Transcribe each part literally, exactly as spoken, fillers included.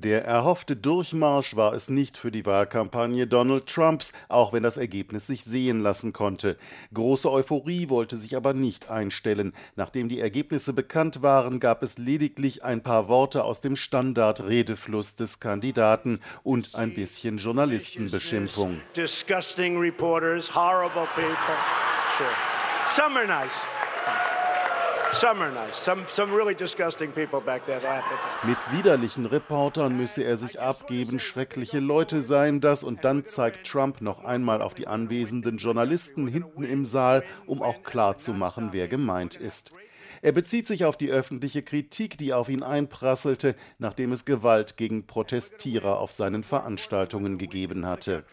Der erhoffte Durchmarsch war es nicht für die Wahlkampagne Donald Trumps, auch wenn das Ergebnis sich sehen lassen konnte. Große Euphorie wollte sich aber nicht einstellen. Nachdem die Ergebnisse bekannt waren, gab es lediglich ein paar Worte aus dem Standardredefluss des Kandidaten und ein bisschen Journalistenbeschimpfung. Disgusting reporters, horrible people. Sure. Some are nice. Some are nice. Some, some really disgusting people back there. They have to... Mit widerlichen Reportern müsse er sich abgeben, schreckliche Leute seien das, und dann zeigt Trump noch einmal auf die anwesenden Journalisten hinten im Saal, um auch klarzumachen, wer gemeint ist. Er bezieht sich auf die öffentliche Kritik, die auf ihn einprasselte, nachdem es Gewalt gegen Protestierer auf seinen Veranstaltungen gegeben hatte.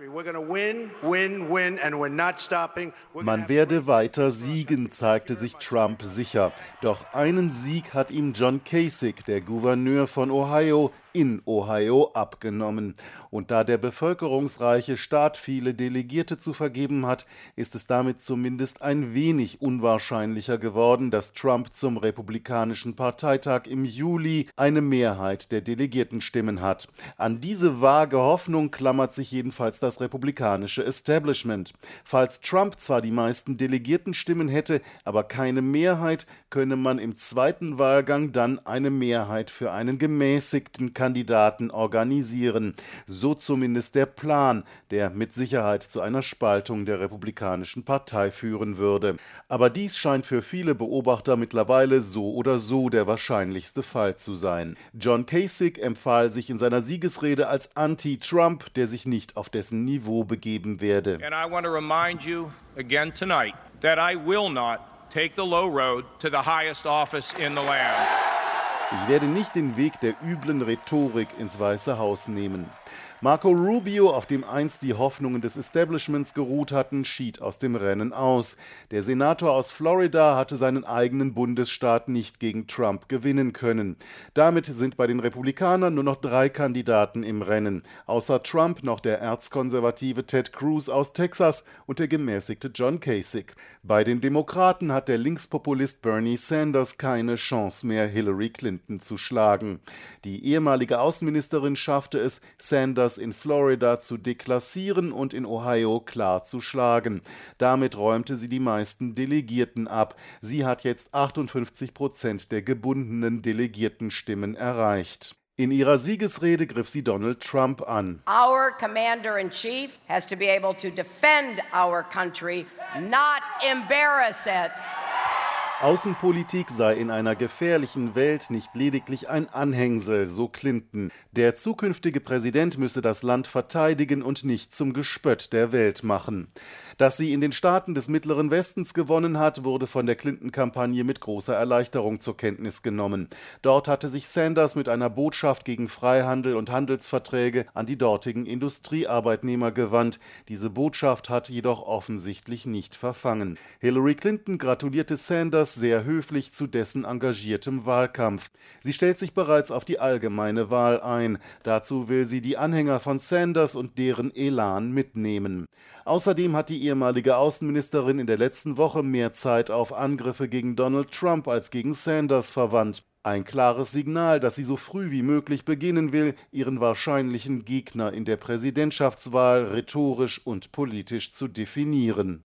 Man werde weiter siegen, zeigte sich Trump sicher. Doch einen Sieg hat ihm John Kasich, der Gouverneur von Ohio, in Ohio abgenommen. Und da der bevölkerungsreiche Staat viele Delegierte zu vergeben hat, ist es damit zumindest ein wenig unwahrscheinlicher geworden, dass Trump zum Republikanischen Parteitag im Juli eine Mehrheit der Delegiertenstimmen hat. An diese vage Hoffnung klammert sich jedenfalls das republikanische Establishment. Falls Trump zwar die meisten Delegiertenstimmen hätte, aber keine Mehrheit, könne man im zweiten Wahlgang dann eine Mehrheit für einen gemäßigten Kandidaten organisieren. So zumindest der Plan, der mit Sicherheit zu einer Spaltung der Republikanischen Partei führen würde. Aber dies scheint für viele Beobachter mittlerweile so oder so der wahrscheinlichste Fall zu sein. John Kasich empfahl sich in seiner Siegesrede als Anti-Trump, der sich nicht auf dessen Niveau begeben werde. And I want to remind you again tonight that I will not take the low road to the highest office in the land. Ich werde nicht den Weg der üblen Rhetorik ins Weiße Haus nehmen. Marco Rubio, auf dem einst die Hoffnungen des Establishments geruht hatten, schied aus dem Rennen aus. Der Senator aus Florida hatte seinen eigenen Bundesstaat nicht gegen Trump gewinnen können. Damit sind bei den Republikanern nur noch drei Kandidaten im Rennen. Außer Trump noch der erzkonservative Ted Cruz aus Texas und der gemäßigte John Kasich. Bei den Demokraten hat der Linkspopulist Bernie Sanders keine Chance mehr, Hillary Clinton zu schlagen. Die ehemalige Außenministerin schaffte es, Sanders in Florida zu deklassieren und in Ohio klar zu schlagen. Damit räumte sie die meisten Delegierten ab. Sie hat jetzt achtundfünfzig Prozent der gebundenen Delegiertenstimmen erreicht. In ihrer Siegesrede griff sie Donald Trump an. Our commander-in-chief has to be able to defend our country, not embarrass it. Außenpolitik sei in einer gefährlichen Welt nicht lediglich ein Anhängsel, so Clinton. Der zukünftige Präsident müsse das Land verteidigen und nicht zum Gespött der Welt machen. Dass sie in den Staaten des Mittleren Westens gewonnen hat, wurde von der Clinton-Kampagne mit großer Erleichterung zur Kenntnis genommen. Dort hatte sich Sanders mit einer Botschaft gegen Freihandel und Handelsverträge an die dortigen Industriearbeitnehmer gewandt. Diese Botschaft hat jedoch offensichtlich nicht verfangen. Hillary Clinton gratulierte Sanders sehr höflich zu dessen engagiertem Wahlkampf. Sie stellt sich bereits auf die allgemeine Wahl ein. Dazu will sie die Anhänger von Sanders und deren Elan mitnehmen. Außerdem hat die ehemalige Außenministerin in der letzten Woche mehr Zeit auf Angriffe gegen Donald Trump als gegen Sanders verwandt. Ein klares Signal, dass sie so früh wie möglich beginnen will, ihren wahrscheinlichen Gegner in der Präsidentschaftswahl rhetorisch und politisch zu definieren.